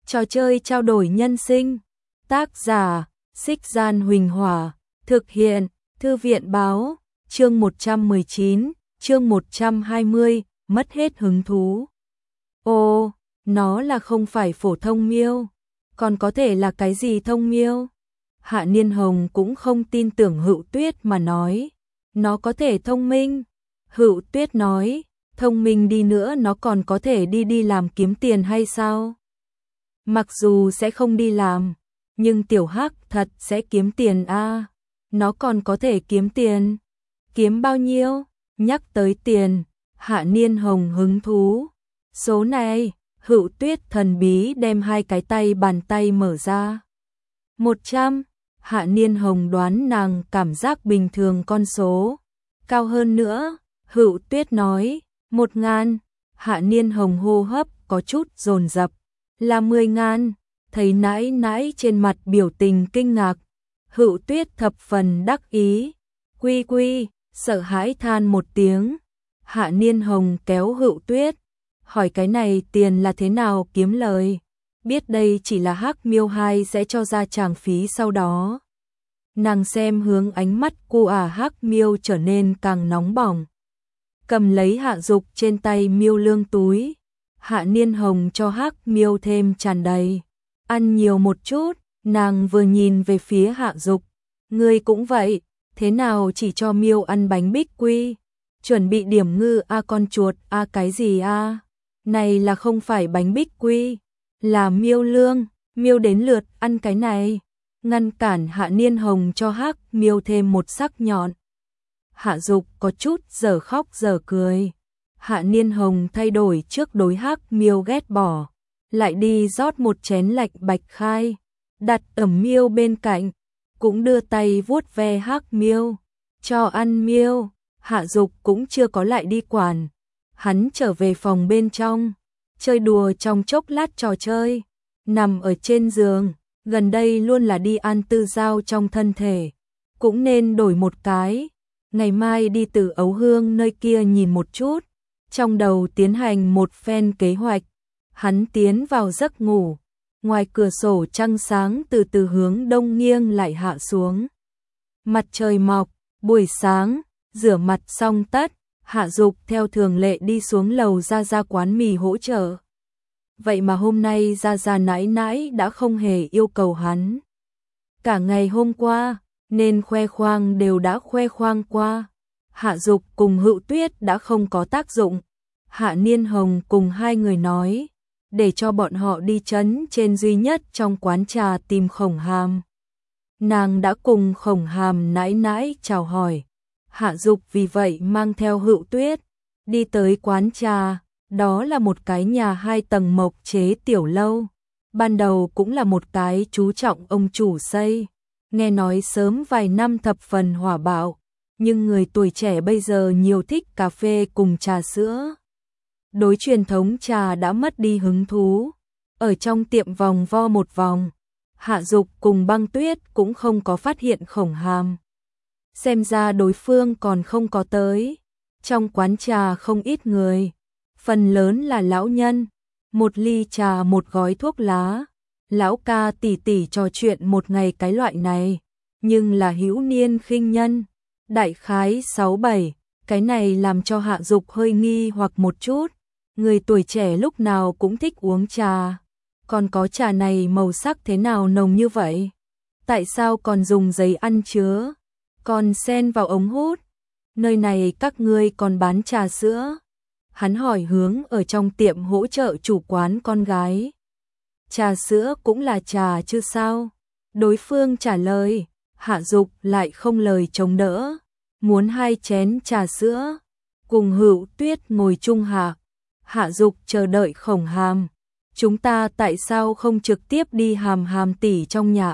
Trò chơi trao đổi nhân sinh. Tác giả, Xích Gian Huỳnh Hỏa. Thực hiện, Thư viện báo. Chương 119, chương 120, mất hết hứng thú. Ồ, nó là không phải phổ thông miêu. Còn có thể là cái gì thông miêu? Hạ Niên Hồng cũng không tin tưởng Hựu Tuyết mà nói. Nó có thể thông minh. Hựu Tuyết nói, thông minh đi nữa nó còn có thể đi làm kiếm tiền hay sao? Mặc dù sẽ không đi làm, nhưng tiểu hắc thật sẽ kiếm tiền a. Nó còn có thể kiếm tiền. Kiếm bao nhiêu? Nhắc tới tiền, Hạ Niên Hồng hứng thú. Số này, Hựu Tuyết thần bí đem hai cái bàn tay mở ra. 100, Hạ Niên Hồng đoán nàng cảm giác bình thường con số. Cao hơn nữa, Hựu Tuyết nói, 1000, Hạ Niên Hồng hô hấp có chút dồn dập. Là 10.000, thấy nãi nãi trên mặt biểu tình kinh ngạc. Hựu Tuyết thập phần đắc ý. Quy, sợ hãi than một tiếng. Hạ Niên Hồng kéo Hựu Tuyết, hỏi cái này tiền là thế nào kiếm lời? Biết đây chỉ là hắc miêu hai sẽ cho ra tràng phí sau đó. Nàng xem hướng ánh mắt cu hắc miêu trở nên càng nóng bỏng. Cầm lấy Hạ Dục trên tay miêu lương túi. Hạ Niên Hồng cho hắc miêu thêm tràn đầy. Ăn nhiều một chút, nàng vừa nhìn về phía Hạ Dục. Ngươi cũng vậy, thế nào chỉ cho miêu ăn bánh bích quy? Chuẩn bị điểm ngư con chuột cái gì Này là không phải bánh bích quy, là miêu lương, miêu đến lượt ăn cái này. Ngăn cản Hạ Niên Hồng cho hắc miêu thêm một sắc nhọn. Hạ Dục có chút dở khóc dở cười. Hạ Niên Hồng thay đổi trước đối hắc miêu ghét bỏ, lại đi rót một chén lạnh bạch khai, đặt ẩm miêu bên cạnh, cũng đưa tay vuốt ve hắc miêu, cho ăn miêu. Hạ Dục cũng chưa có lại đi quản, hắn trở về phòng bên trong, chơi đùa trong chốc lát trò chơi, nằm ở trên giường, gần đây luôn là đi ăn tư giao trong thân thể, cũng nên đổi một cái, ngày mai đi Từ Ấu Hương nơi kia nhìn một chút. Trong đầu tiến hành một phen kế hoạch, hắn tiến vào giấc ngủ, ngoài cửa sổ trăng sáng từ từ hướng đông nghiêng lại hạ xuống. Mặt trời mọc, buổi sáng, rửa mặt xong tất, Hạ Dục theo thường lệ đi xuống lầu ra quán mì hỗ trợ. Vậy mà hôm nay ra nãi nãi đã không hề yêu cầu hắn. Cả ngày hôm qua, nên khoe khoang đều đã khoe khoang qua. Hạ Dục cùng Hựu Tuyết đã không có tác dụng. Hạ Niên Hồng cùng hai người nói, để cho bọn họ đi trấn trên duy nhất trong quán trà tìm Khổng Hàm. Nàng đã cùng Khổng Hàm nãi nãi chào hỏi. Hạ Dục vì vậy mang theo Hựu Tuyết, đi tới quán trà, đó là một cái nhà 2 tầng mộc chế tiểu lâu. Ban đầu cũng là một cái chú trọng ông chủ xây, nghe nói sớm vài năm thập phần hỏa bạo. Nhưng người tuổi trẻ bây giờ nhiều thích cà phê cùng trà sữa. Đối truyền thống trà đã mất đi hứng thú. Ở trong tiệm vòng vo một vòng, Hạ Dục cùng Băng Tuyết cũng không có phát hiện Khổng Hàm. Xem ra đối phương còn không có tới. Trong quán trà không ít người, phần lớn là lão nhân. Một ly trà một gói thuốc lá. Lão ca tỉ tỉ trò chuyện một ngày cái loại này, nhưng là hữu niên khinh nhân. Đại khái 6-7, cái này làm cho Hạ Dục hơi nghi hoặc một chút. Người tuổi trẻ lúc nào cũng thích uống trà. Còn có trà này màu sắc thế nào nồng như vậy? Tại sao còn dùng giấy ăn chứa? Còn xen vào ống hút? Nơi này các ngươi còn bán trà sữa? Hắn hỏi hướng ở trong tiệm hỗ trợ chủ quán con gái. Trà sữa cũng là trà chứ sao? Đối phương trả lời. Hạ Dục lại không lời chống đỡ, muốn 2 chén trà sữa, cùng Hựu Tuyết ngồi chung hạ. Hạ Dục chờ đợi Khổng Hàm. Chúng ta tại sao không trực tiếp đi Hàm tỷ trong nhà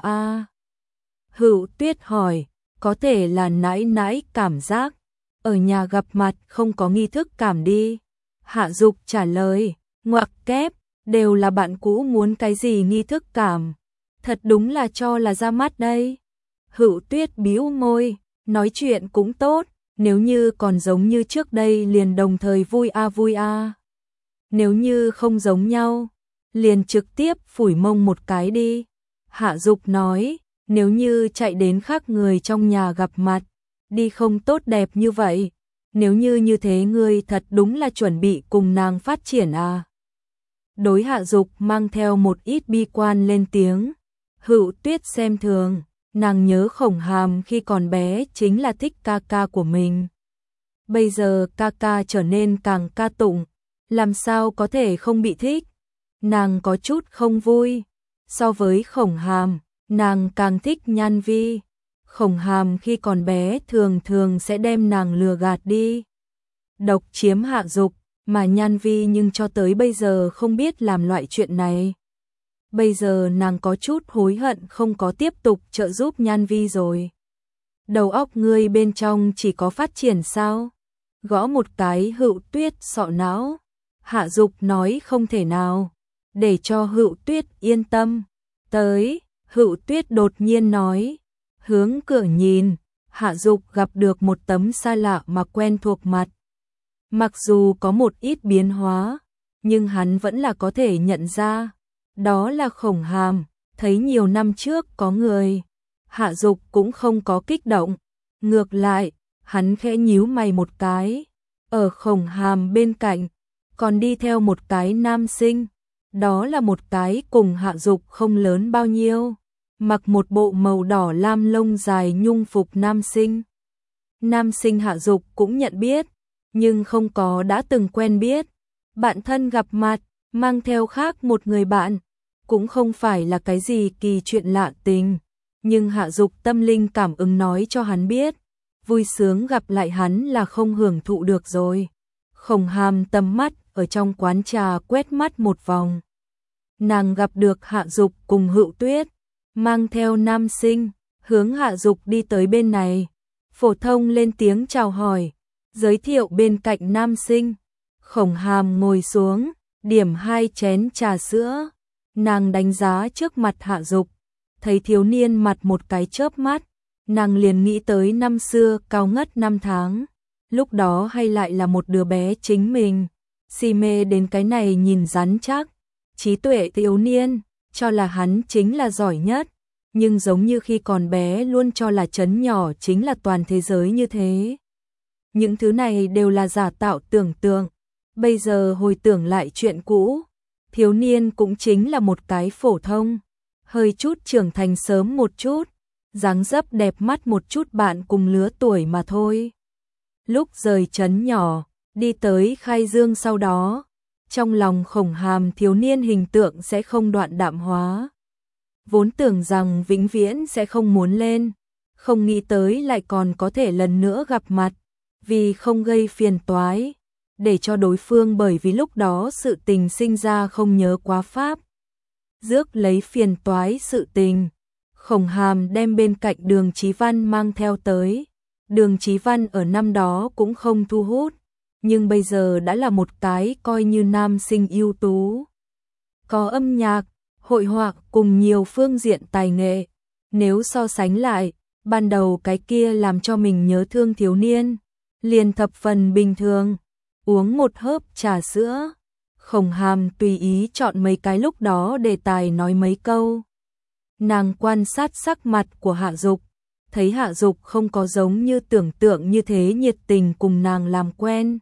Hựu Tuyết hỏi, có thể là nãi nãi cảm giác, ở nhà gặp mặt không có nghi thức cảm đi. Hạ Dục trả lời, ngoặc kép, đều là bạn cũ muốn cái gì nghi thức cảm. Thật đúng là cho là ra mắt đây. Hựu Tuyết bĩu môi, nói chuyện cũng tốt, nếu như còn giống như trước đây liền đồng thời vui vui. Nếu như không giống nhau, liền trực tiếp phủi mông một cái đi. Hạ Dục nói, nếu như chạy đến khác người trong nhà gặp mặt, đi không tốt đẹp như vậy, nếu như thế ngươi thật đúng là chuẩn bị cùng nàng phát triển à. Đối Hạ Dục mang theo một ít bi quan lên tiếng, Hữu Tuyết xem thường, nàng nhớ Khổng Hàm khi còn bé chính là thích ca ca của mình. Bây giờ ca ca trở nên càng ca tụng, làm sao có thể không bị thích. Nàng có chút không vui, so với Khổng Hàm, nàng càng thích Nhan Vi. Khổng Hàm khi còn bé thường thường sẽ đem nàng lừa gạt đi, độc chiếm Hạ Dục, mà Nhan Vi nhưng cho tới bây giờ không biết làm loại chuyện này. Bây giờ nàng có chút hối hận không có tiếp tục trợ giúp Nhan Vi rồi. Đầu óc ngươi bên trong chỉ có phát triển sao? Gõ một cái Hữu Tuyết sọ não. Hạ Dục nói không thể nào, để cho Hữu Tuyết yên tâm. Tới, Hữu Tuyết đột nhiên nói, hướng cửa nhìn, Hạ Dục gặp được một tấm xa lạ mà quen thuộc mặt. Mặc dù có một ít biến hóa, nhưng hắn vẫn là có thể nhận ra, đó là Khổng Hàm, thấy nhiều năm trước có người. Hạ Dục cũng không có kích động, ngược lại, hắn khẽ nhíu mày một cái, ở Khổng Hàm bên cạnh, còn đi theo một cái nam sinh, đó là một cái cùng Hạ Dục không lớn bao nhiêu, mặc một bộ màu đỏ lam lông dài nhung phục nam sinh. Nam sinh Hạ Dục cũng nhận biết, nhưng không có đã từng quen biết. Bạn thân gặp mặt, mang theo khác một người bạn, cũng không phải là cái gì kỳ chuyện lạ tình, nhưng Hạ Dục tâm linh cảm ứng nói cho hắn biết, vui sướng gặp lại hắn là không hưởng thụ được rồi. Khổng Hàm tầm mắt ở trong quán trà quét mắt một vòng. Nàng gặp được Hạ Dục cùng Hữu Tuyết, mang theo nam sinh, hướng Hạ Dục đi tới bên này. Phổ thông lên tiếng chào hỏi, giới thiệu bên cạnh nam sinh. Khổng Hàm ngồi xuống, điểm 2 chén trà sữa. Nàng đánh giá trước mặt Hạ Dục, thấy thiếu niên mặt một cái chớp mắt, nàng liền nghĩ tới năm xưa cao ngất 5 tháng. Lúc đó hay lại là một đứa bé chính mình, si mê đến cái này nhìn rắn chắc, trí tuệ thiếu niên, cho là hắn chính là giỏi nhất, nhưng giống như khi còn bé luôn cho là trấn nhỏ chính là toàn thế giới như thế. Những thứ này đều là giả tạo tưởng tượng, bây giờ hồi tưởng lại chuyện cũ, thiếu niên cũng chính là một cái phổ thông, hơi chút trưởng thành sớm một chút, dáng dấp đẹp mắt một chút bạn cùng lứa tuổi mà thôi. Lúc rời trấn nhỏ, đi tới Khai Dương sau đó, trong lòng Khổng Hàm thiếu niên hình tượng sẽ không đoạn đạm hóa. Vốn tưởng rằng vĩnh viễn sẽ không muốn lên, không nghĩ tới lại còn có thể lần nữa gặp mặt, vì không gây phiền toái, để cho đối phương bởi vì lúc đó sự tình sinh ra không nhớ quá pháp. Rước lấy phiền toái sự tình, Khổng Hàm đem bên cạnh Đường Chí Văn mang theo tới. Đường Chí Văn ở năm đó cũng không thu hút, nhưng bây giờ đã là một cái coi như nam sinh ưu tú. Có âm nhạc, hội họa cùng nhiều phương diện tài nghệ. Nếu so sánh lại, ban đầu cái kia làm cho mình nhớ thương thiếu niên, liền thập phần bình thường. Uống một hớp trà sữa, Khổng Hàm tùy ý chọn mấy cái lúc đó đề tài nói mấy câu. Nàng quan sát sắc mặt của Hạ Dục, thấy Hạ Dục không có giống như tưởng tượng như thế nhiệt tình cùng nàng làm quen.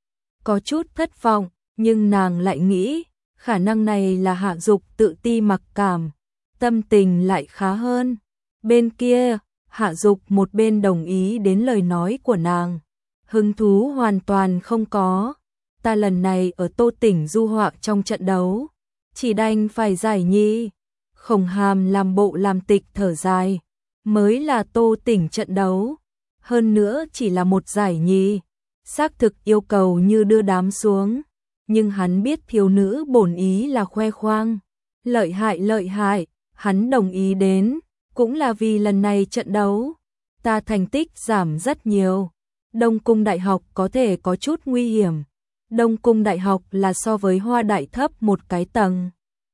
Có chút thất vọng, nhưng nàng lại nghĩ, khả năng này là Hạ Dục tự ti mặc cảm, tâm tình lại khá hơn. Bên kia, Hạ Dục một bên đồng ý đến lời nói của nàng, hứng thú hoàn toàn không có. Ta lần này ở Tô Tỉnh du họa trong trận đấu, chỉ đành phải giải nhì. Khổng Hàm làm bộ làm tịch thở dài, mới là Tô Tỉnh trận đấu, hơn nữa chỉ là một giải nhì, xác thực yêu cầu như đưa đám xuống, nhưng hắn biết thiếu nữ bổn ý là khoe khoang, lợi hại, hắn đồng ý đến, cũng là vì lần này trận đấu, ta thành tích giảm rất nhiều, Đông Cung Đại học có thể có chút nguy hiểm, Đông Cung Đại học là so với Hoa Đại thấp một cái tầng.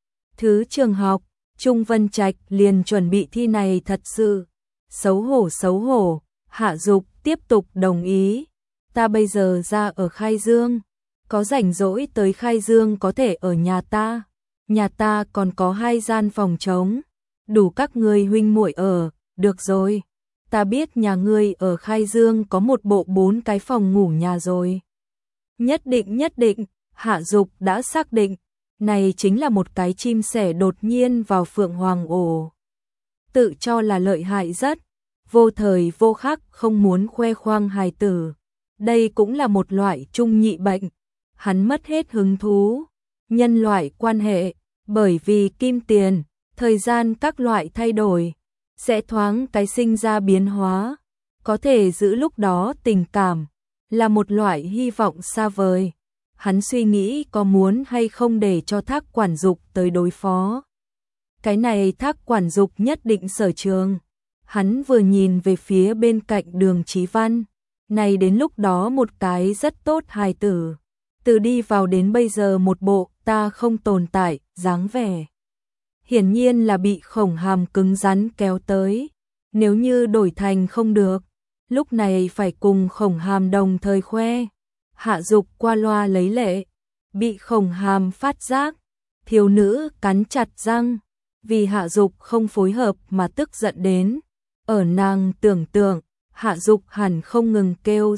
Thứ trường học, Trung Vân Trạch liền chuẩn bị thi này thật sự, xấu hổ, Hạ Dục tiếp tục đồng ý, ta bây giờ ra ở Khai Dương, có rảnh rỗi tới Khai Dương có thể ở nhà ta, nhà ta còn có 2 gian phòng trống, đủ các ngươi huynh muội ở, được rồi. Ta biết nhà ngươi ở Khai Dương có một bộ 4 cái phòng ngủ nhà rồi. Nhất định, Hạ Dục đã xác định, này chính là một cái chim sẻ đột nhiên vào Phượng Hoàng ổ. Tự cho là lợi hại rất, vô thời vô khắc không muốn khoe khoang hài tử. Đây cũng là một loại trung nhị bệnh. Hắn mất hết hứng thú. Nhân loại quan hệ, bởi vì kim tiền, thời gian các loại thay đổi, sẽ thoáng cái sinh ra biến hóa. Có thể giữ lúc đó tình cảm, là một loại hy vọng xa vời. Hắn suy nghĩ có muốn hay không để cho Thác Quản Dục tới đối phó. Cái này Thác Quản Dục nhất định sở trường. Hắn vừa nhìn về phía bên cạnh Đường Chí Văn, này đến lúc đó một cái rất tốt hài tử. Từ đi vào đến bây giờ một bộ ta không tồn tại, dáng vẻ. Hiển nhiên là bị Khổng Hàm cứng rắn kéo tới. Nếu như đổi thành không được, lúc này phải cùng Khổng Hàm đồng thời khoe. Hạ Dục qua loa lấy lệ, bị Khổng Hàm phát giác, thiếu nữ cắn chặt răng, vì Hạ Dục không phối hợp mà tức giận đến. Ở nàng tưởng tượng, Hạ Dục hẳn không ngừng kêu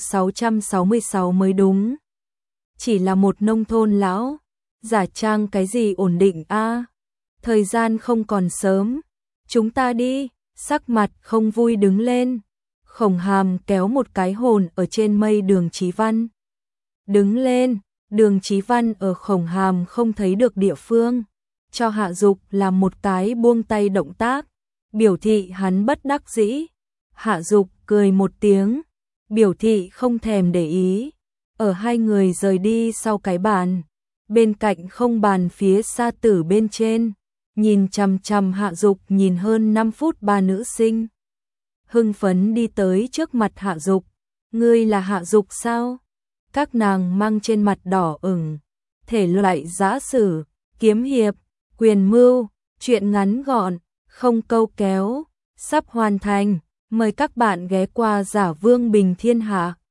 666 mới đúng. Chỉ là một nông thôn lão, giả trang cái gì ổn định a? Thời gian không còn sớm, chúng ta đi, sắc mặt không vui đứng lên. Khổng Hàm kéo một cái hồn ở trên mây Đường Chí Văn. Đứng lên, Đường Chí Văn ở Khổng Hàm không thấy được địa phương, cho Hạ Dục làm một cái buông tay động tác, biểu thị hắn bất đắc dĩ. Hạ Dục cười một tiếng, biểu thị không thèm để ý. Ở hai người rời đi sau cái bàn, bên cạnh không bàn phía xa tử bên trên, nhìn chằm chằm Hạ Dục nhìn hơn 5 phút ba nữ sinh. Hưng phấn đi tới trước mặt Hạ Dục, ngươi là Hạ Dục sao? Các nàng mang trên mặt đỏ ửng, thể loại giã sử, kiếm hiệp, quyền mưu, chuyện ngắn gọn, không câu kéo, sắp hoàn thành, mời các bạn ghé qua Giả Vương Bình Thiên Hạ.